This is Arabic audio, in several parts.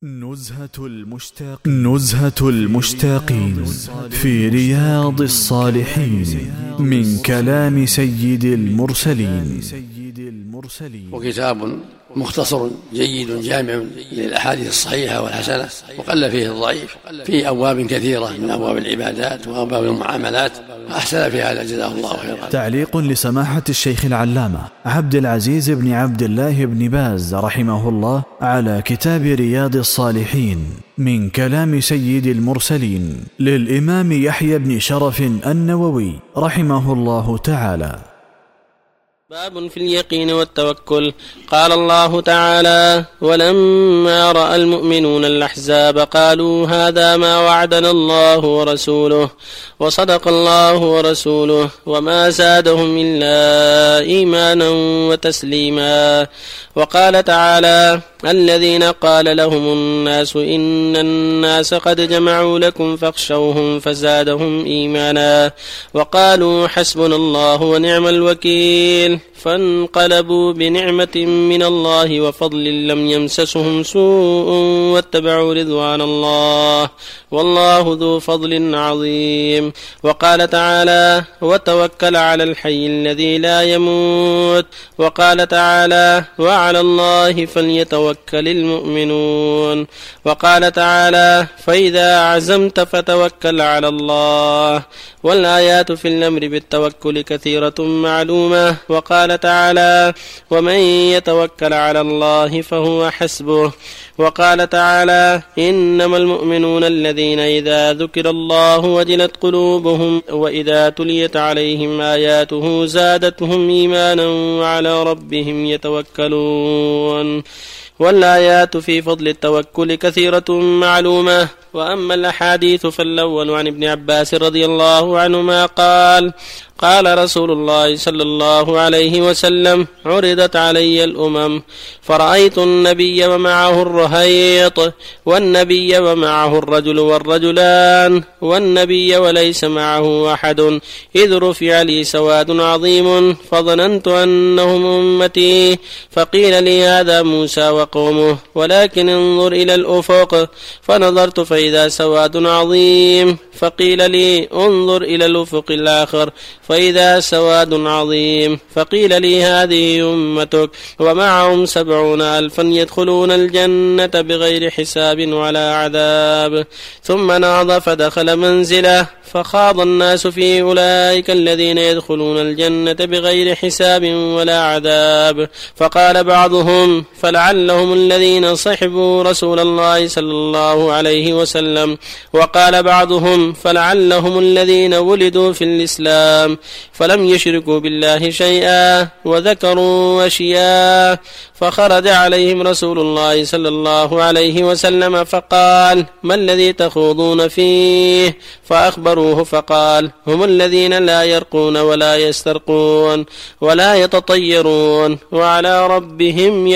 نزهة المشتاقين في رياض الصالحين من كلام سيد المرسلين. وكتاب مختصر جيد جامع للأحاديث الصحيحة والحسنة، وقل فيه الضعيف، في أبواب كثيرة من أبواب العبادات وأبواب المعاملات، أحسن في هذا جزاه الله خيرا. تعليق لسماحة الشيخ العلامة عبد العزيز بن عبد الله بن باز رحمه الله على كتاب رياض الصالحين من كلام سيد المرسلين للإمام يحيى بن شرف النووي رحمه الله تعالى. باب في اليقين والتوكل. قال الله تعالى: ولما رأى المؤمنون الأحزاب قالوا هذا ما وعدنا الله ورسوله وصدق الله ورسوله وما زادهم إلا إيمانا وتسليما. وقال تعالى: الذين قال لهم الناس إن الناس قد جمعوا لكم فاخشوهم فزادهم إيمانا وقالوا حسبنا الله ونعم الوكيل. فانقلبوا بنعمة من الله وفضل لم يمسسهم سوء واتبعوا رضوان الله والله ذو فضل عظيم. وقال تعالى: وتوكل على الحي الذي لا يموت. وقال تعالى: وعلى الله فليتوكل المؤمنون. وقال تعالى: فإذا عزمت فتوكل على الله. والآيات في الأمر بالتوكل كثيرة معلومة. وقال تعالى: ومن يتوكل على الله فهو حسبه. وقال تعالى: إنما المؤمنون الذين إذا ذكر الله وجلت قلوبهم وإذا تليت عليهم آياته زادتهم إيمانا وعلى ربهم يتوكلون. والآيات في فضل التوكل كثيرة معلومة. وأما الأحاديث فالأول عن ابن عباس رضي الله عنهما قال: قال رسول الله صلى الله عليه وسلم: عرضت علي الأمم فرأيت النبي ومعه الرهيط والنبي ومعه الرجل والرجلان والنبي وليس معه أحد، إذ رفع لي سواد عظيم فظننت أنهم أمتي، فقيل لي هذا موسى وقومه، ولكن انظر إلى الأفق، فنظرت فإذا سواد عظيم، فقيل لي انظر إلى الأفق الآخر فإذا سواد عظيم، فقيل لي هذه أمتك ومعهم 70,000 يدخلون الجنة بغير حساب ولا عذاب. ثم نهض فدخل منزله فخاض الناس في أولئك الذين يدخلون الجنة بغير حساب ولا عذاب، فقال بعضهم: فلعلهم الذين صحبوا رسول الله صلى الله عليه وسلم. وقال بعضهم: فلعلهم الذين ولدوا في الإسلام فلم يشركوا بالله شيئا، وذكروا أشياء. فخرج عليهم رسول الله صلى الله عليه وسلم فقال: ما الذي تخوضون فيه؟ فأخبروه فقال: هم الذين لا يرقون ولا يسترقون ولا يتطيرون وعلى ربهم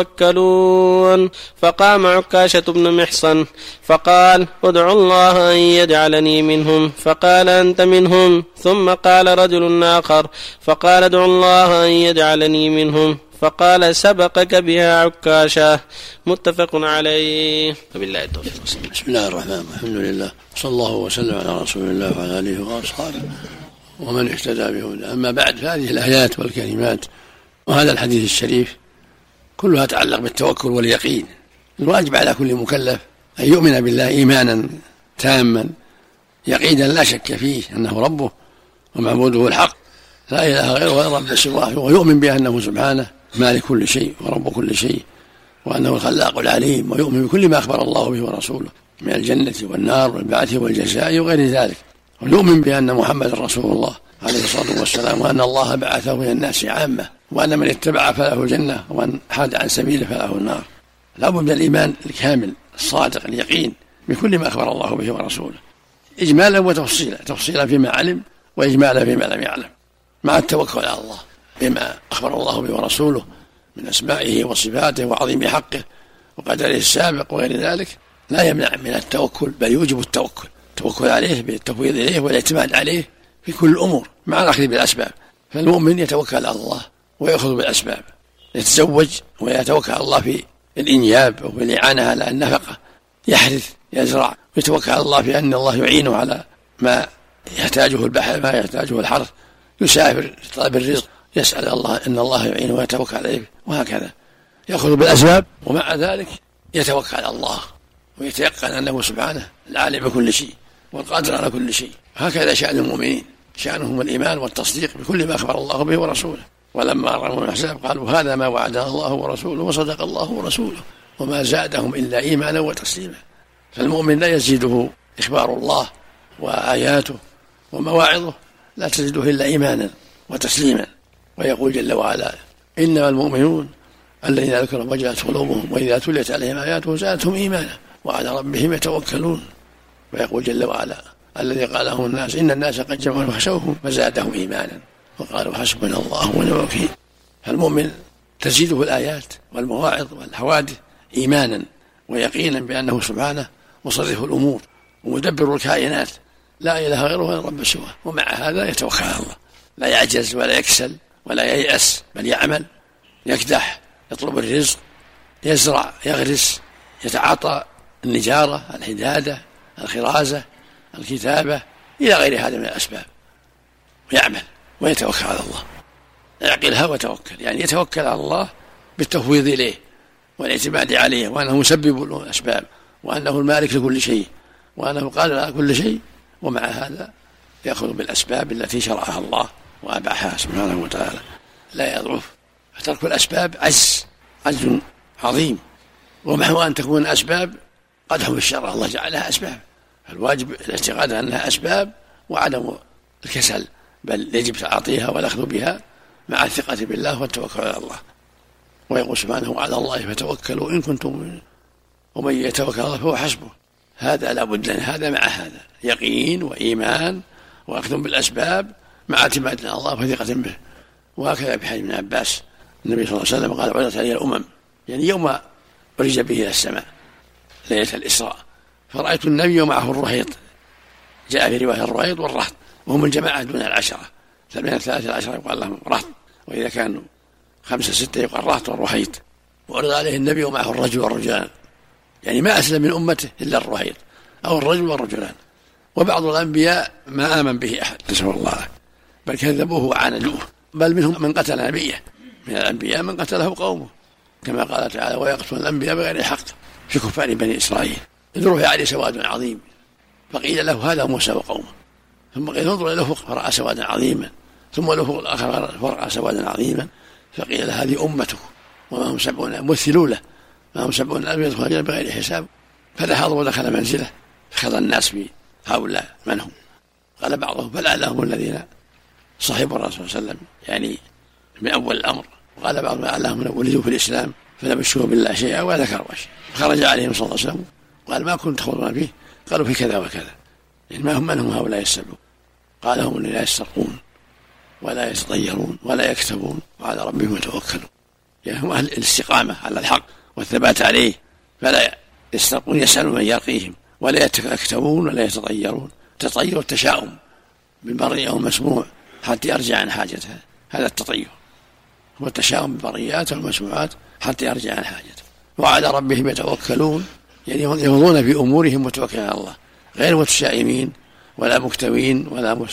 يتوكلون. فقام عكاشة بن محصن فقال: ادعوا الله أن يجعلني منهم، فقال: أنت منهم. ثم قال رجل آخر فقال: ادعوا الله أن يجعلني منهم، فقال: سبقك بها عكاشة. متفق عليه. وبالله التوفيق. بسم الله الرحمن الرحيم، الحمد لله، صلى الله وسلم على رسول الله وعلى آله وأصحابه ومن اهتدى بهداه. أما بعد، فهذه الآيات والكلمات وهذا الحديث الشريف كلها تتعلق بالتوكل واليقين. الواجب على كل مكلف أن يؤمن بالله إيمانا تاما يقينا لا شك فيه أنه ربه ومعبوده الحق، لا إله غيره ولا رب سواه، ويؤمن بأنه سبحانه مالك كل شيء ورب كل شيء، وأنه الخلاق العليم، ويؤمن بكل ما أخبر الله به ورسوله من الجنة والنار والبعث والجزاء وغير ذلك، ويؤمن بأن محمد رسول الله عليه الصلاة والسلام، وأن الله بعثه إلى الناس عامة، وأن من اتبع فله الجنة ومن حاد عن سبيله فله النار. لا بد من الإيمان الكامل الصادق اليقين بكل ما أخبر الله به ورسوله، إجمالا وتفصيلا، تفصيلا فيما علم وإجمالا فيما لم يعلم، مع التوكل على الله بما أخبر الله به ورسوله من أسمائه وصفاته وعظيم حقه وقدره السابق وغير ذلك. لا يمنع من التوكل، بل يوجب التوكل عليه بالتفويض إليه والاعتماد عليه في كل الأمور مع الأخذ بالأسباب. فالمؤمن يتوكل على الله ويأخذ بالأسباب، يتزوج ويتوكل على الله في الإنجاب والإعانة على النفقة يحرث يزرع ويتوكل على الله في أن الله يعينه على ما يحتاجه البحر ما يحتاجه الحرث، يسافر في طلب الرزق يسأل الله أن الله يعينه ويتوكل عليه، وهكذا يأخذ بالأسباب ومع ذلك يتوكل على الله ويتيقن أنه سبحانه العالم بكل شيء والقادر على كل شيء. هكذا شأن المؤمنين، شأنهم الإيمان والتصديق بكل ما أخبر الله به ورسوله. ولما رأوا الأحزاب قالوا هذا ما وعدنا الله ورسوله وصدق الله ورسوله وما زادهم إلا إيمانا وتسليما. فالمؤمن لا يزيده إخبار الله وآياته ومواعظه، لا تزيده إلا إيمانا وتسليما. ويقول جل وعلا إنما المؤمنون الذين ذكرهم وجلت قلوبهم وإذا تليت عليهم آياته زادتهم إيمانا وعلى ربهم يتوكلون. ويقول جل وعلا الذي قاله الناس إن الناس قد جمعوا فخشوهم فزادهم إيمانا وقالوا حسبنا الله ونعم الوكيل. فالمؤمن تزيده الآيات والمواعظ والحوادث إيمانا ويقينا بأنه سبحانه مصرف الأمور ومدبر الكائنات لا إله غيره ولا رب سواه، ومع هذا يتوكل على الله، لا يعجز ولا يكسل ولا ييأس، بل يعمل يكدح يطلب الرزق يزرع يغرس يتعاطى النجارة الحدادة الخرازة الكتابة إلى غير هذا من الأسباب، ويعمل ويتوكل على الله. يعقلها وتوكل، يعني يتوكل على الله بالتفويض إليه والاعتماد عليه، وأنه مسبب الأسباب وأنه المالك لكل شيء وأنه قادر على كل شيء، ومع هذا يأخذ بالأسباب التي شرعها الله وأباحها سبحانه وتعالى، لا يضعف. فترك الأسباب عجز عظيم، ومحو أن تكون أسباب قدح في الشرع، الله جعلها أسباب، فالواجب الاعتقاد أنها أسباب وعدم الكسل، بل يجب تعاطيها والأخذ بها مع الثقة بالله والتوكل على الله. ويقول سبحانه وعلى الله فتوكلوا إن كنتم مؤمنين ومن يتوكل على الله فهو حسبه. هذا لا بد لنا، هذا مع هذا يقين وإيمان وأخذ بالأسباب مع اعتماد على الله وثقة به. وهكذا بحديث ابن عباس النبي صلى الله عليه وسلم قال عرضت علي الأمم، يعني يوم عرج به إلى السماء ليلة الإسراء، فرأيت النبي ومعه الرهيط، جاء في رواية الرهيط والرهط، وهم الجماعة دون العشرة، من 13 يقال لهم رهط، وإذا كانوا 5 6 يقال رهط والرهيط. وعرض عليه النبي ومعه الرجل والرجلان، يعني ما أسلم من أمته إلا الرهيط أو الرجل والرجلان. وبعض الأنبياء ما آمن به أحد نسأل الله، بل كذبوه وعاندوه، بل منهم من قتل نبيه، من الأنبياء من قتله قومه، كما قال تعالى ويقتل الأنبياء بغير حق في كفار بني إسرائيل، إذ رفع عليه سواد عظيم فقيل له هذا موسى وقومه، ثم قيل انظر إلى الأفق فرأى سوادا عظيما، ثم الأفق الآخر فرأى سوادا عظيما، فقيل هذه أمتك وما هم 70 مثلوا له، ما هم 70 ألف يدخلون الجنة بغير حساب. فدخل ودخل منزله فخذ الناس بهؤلاء من هم؟ قال بعضهم فلعلهم الذين صحبوا الرسول صلى الله عليه وسلم، يعني من أول الأمر. وقال بعضهم لعلهم ولدوا في الإسلام فلم يشركوا بالله شيئا وذكروا شيئا. خرج عليهم صلى الله عليه وسلم قال ما كنت تخوضون فيه؟ قالوا في كذا وكذا، يعني ما هم من هم هؤلاء السبب؟ قال هم الذين لا يسترقون ولا يتطيرون ولا يكتبون وعلى ربهم يتوكلون، يعني هم أهل الاستقامة على الحق والثبات عليه، فلا يسترقون يسألون من يرقيهم ولا يكتبون ولا يتطيرون. تطير التشاؤم بالمرئي أو المسموع حتى يرجع عن حاجته، هذا التطير هو التشاؤم بالمرئيات والمسموعات حتى يرجع عن حاجته. وعلى ربهم يتوكلون، يعني يمضون في أمورهم متوكلين على الله، غير متشائمين ولا مكتوين ولا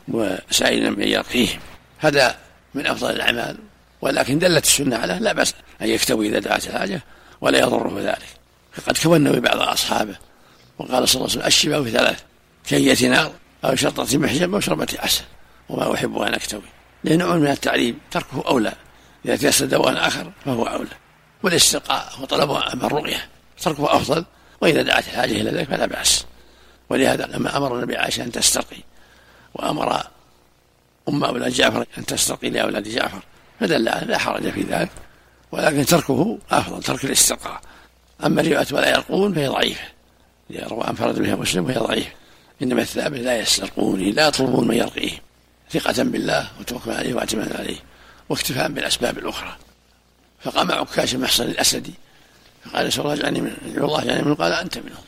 سائلين من يرقيهم. هذا من أفضل الأعمال، ولكن دلت السنة على لا بأس أن يكتوي إذا دعت الحاجة ولا يضره ذلك. فقد كون بعض أصحابه وقال صلى الله عليه وسلم الشفاء في 3: كية نار أو شرطة محجم أو شربة عسل، وما أحب أن أكتوي، لنوع من التعليم تركه أولى، إذا تيسر دواء آخر فهو أولى. والاسترقاء وطلب الرقية تركه أفضل، وإذا دعت الحاجة إلى ذلك فلا بأس. ولهذا لما أمر النبي عائشة أن تسترقي وأمر أم أولاد جعفر أن تسترقي لأولاد جعفر، فدل على لا حرج في ذلك، ولكن تركه أفضل، ترك الاسترقاء. أما رواية ولا يرقون فهي ضعيفة، روى انفرد بها مسلم وهي ضعيفة. إنما الثابت لا يسترقون، لا يطلبون من يرقيهم، ثقة بالله وتوكل عليه واعتماد عليه واكتفاء بالأسباب الأخرى. فقام عكاش محصن الأسدي فقال سأل الله يعني منه، قال أنت منهم،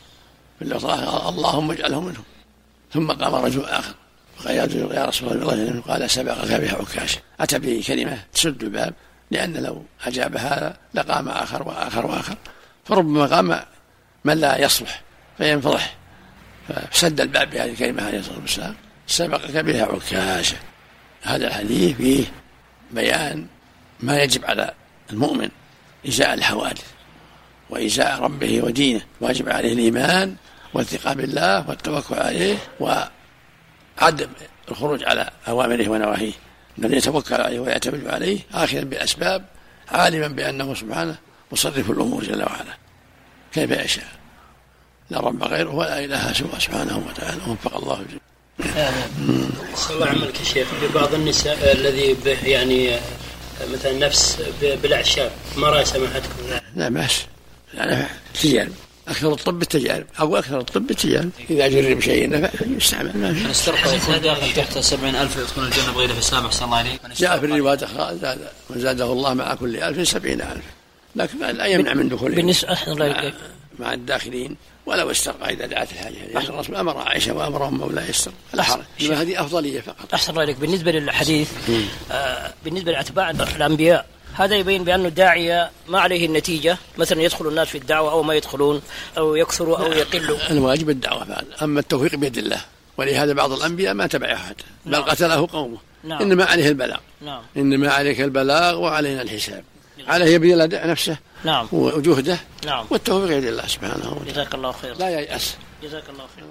اللهم اجعله منهم. ثم قام رجل آخر فقال يا رسول الله، قال سبقك بها عكاش، أتى به كلمة تسد الباب، لأن لو أجاب هذا لقام آخر وآخر وآخر، فربما قام من لا يصلح فينفضح، فسد الباب بهذه الكلمة عليه الصلاة والسلام: سبقك بها عكاشة. هذا الحديث فيه بيان ما يجب على المؤمن إزاء الحوادث وإزاء ربه ودينه. واجب عليه الإيمان والثقة بالله والتوكل عليه وعدم الخروج على أوامره ونواهيه، الذي يتوكل عليه ويعتمد عليه آخذا بالأسباب عالما بأنه سبحانه مصرف الأمور جل وعلا كيف يشاء، لا رب غيره ولا إله سواه سبحانه وتعالى. وفق الله الجميع. صلى الله عملك يا شيخ. بعض النساء الذي يعني مثلا نفس بالأعشاب، ما رأي سماحتكم؟ لا بأس، يعني تجارب، أكثر الطب التجارب أو أكثر الطب التجارب، إذا جرب شيء نفع يستعمل. ما في. السرقة يكون داخل تحت 70,000 يدخل الجنة بغير حساب. أحسن الله عليك. جاء في الرواية وزاده الله مع كل 1000 70,000، لكن لا يمنع من دخوله بالنسبة مع الداخلين ولو استرقى إذا دعت الحاجة، يعني الرسول أمر عائشة وأمرهم مولا يستر، لا حرج، هذه أفضلية فقط. أحسن الله عليك. بالنسبة للحديث بالنسبة لأتباع الأنبياء، هذا يبين بأن الداعية ما عليه النتيجة، مثلا يدخل الناس في الدعوة أو ما يدخلون أو يكثروا أو يقلوا. الواجب الدعوة فعلا، أما التوفيق بيد الله، ولهذا بعض الأنبياء ما تبع أحد بل قتله قومه. إنما عليه البلاغ. إنما عليك البلاغ وعلينا الحساب. عليه يبذل نفسه وجهده والتوفيق بيد الله سبحانه وتعالى. جزاك الله خير. لا ييأس. جزاك الله خير.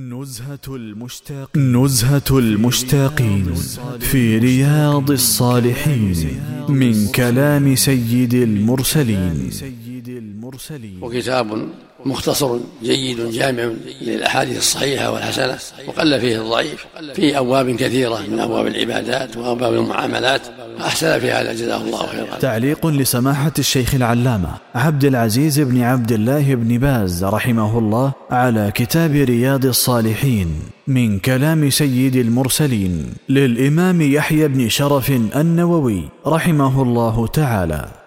نزهة المشتاقين في رياض الصالحين من كلام سيد المرسلين. وكتاب مختصر جيد جامع للأحاديث الصحيحة والحسنة، وقل فيه الضعيف، في أبواب كثيرة من أبواب العبادات وأبواب المعاملات، أحسن في هذا جزاه الله خيرا. تعليق لسماحة الشيخ العلامة عبد العزيز بن عبد الله بن باز رحمه الله على كتاب رياض الصالحين من كلام سيد المرسلين للإمام يحيى بن شرف النووي رحمه الله تعالى.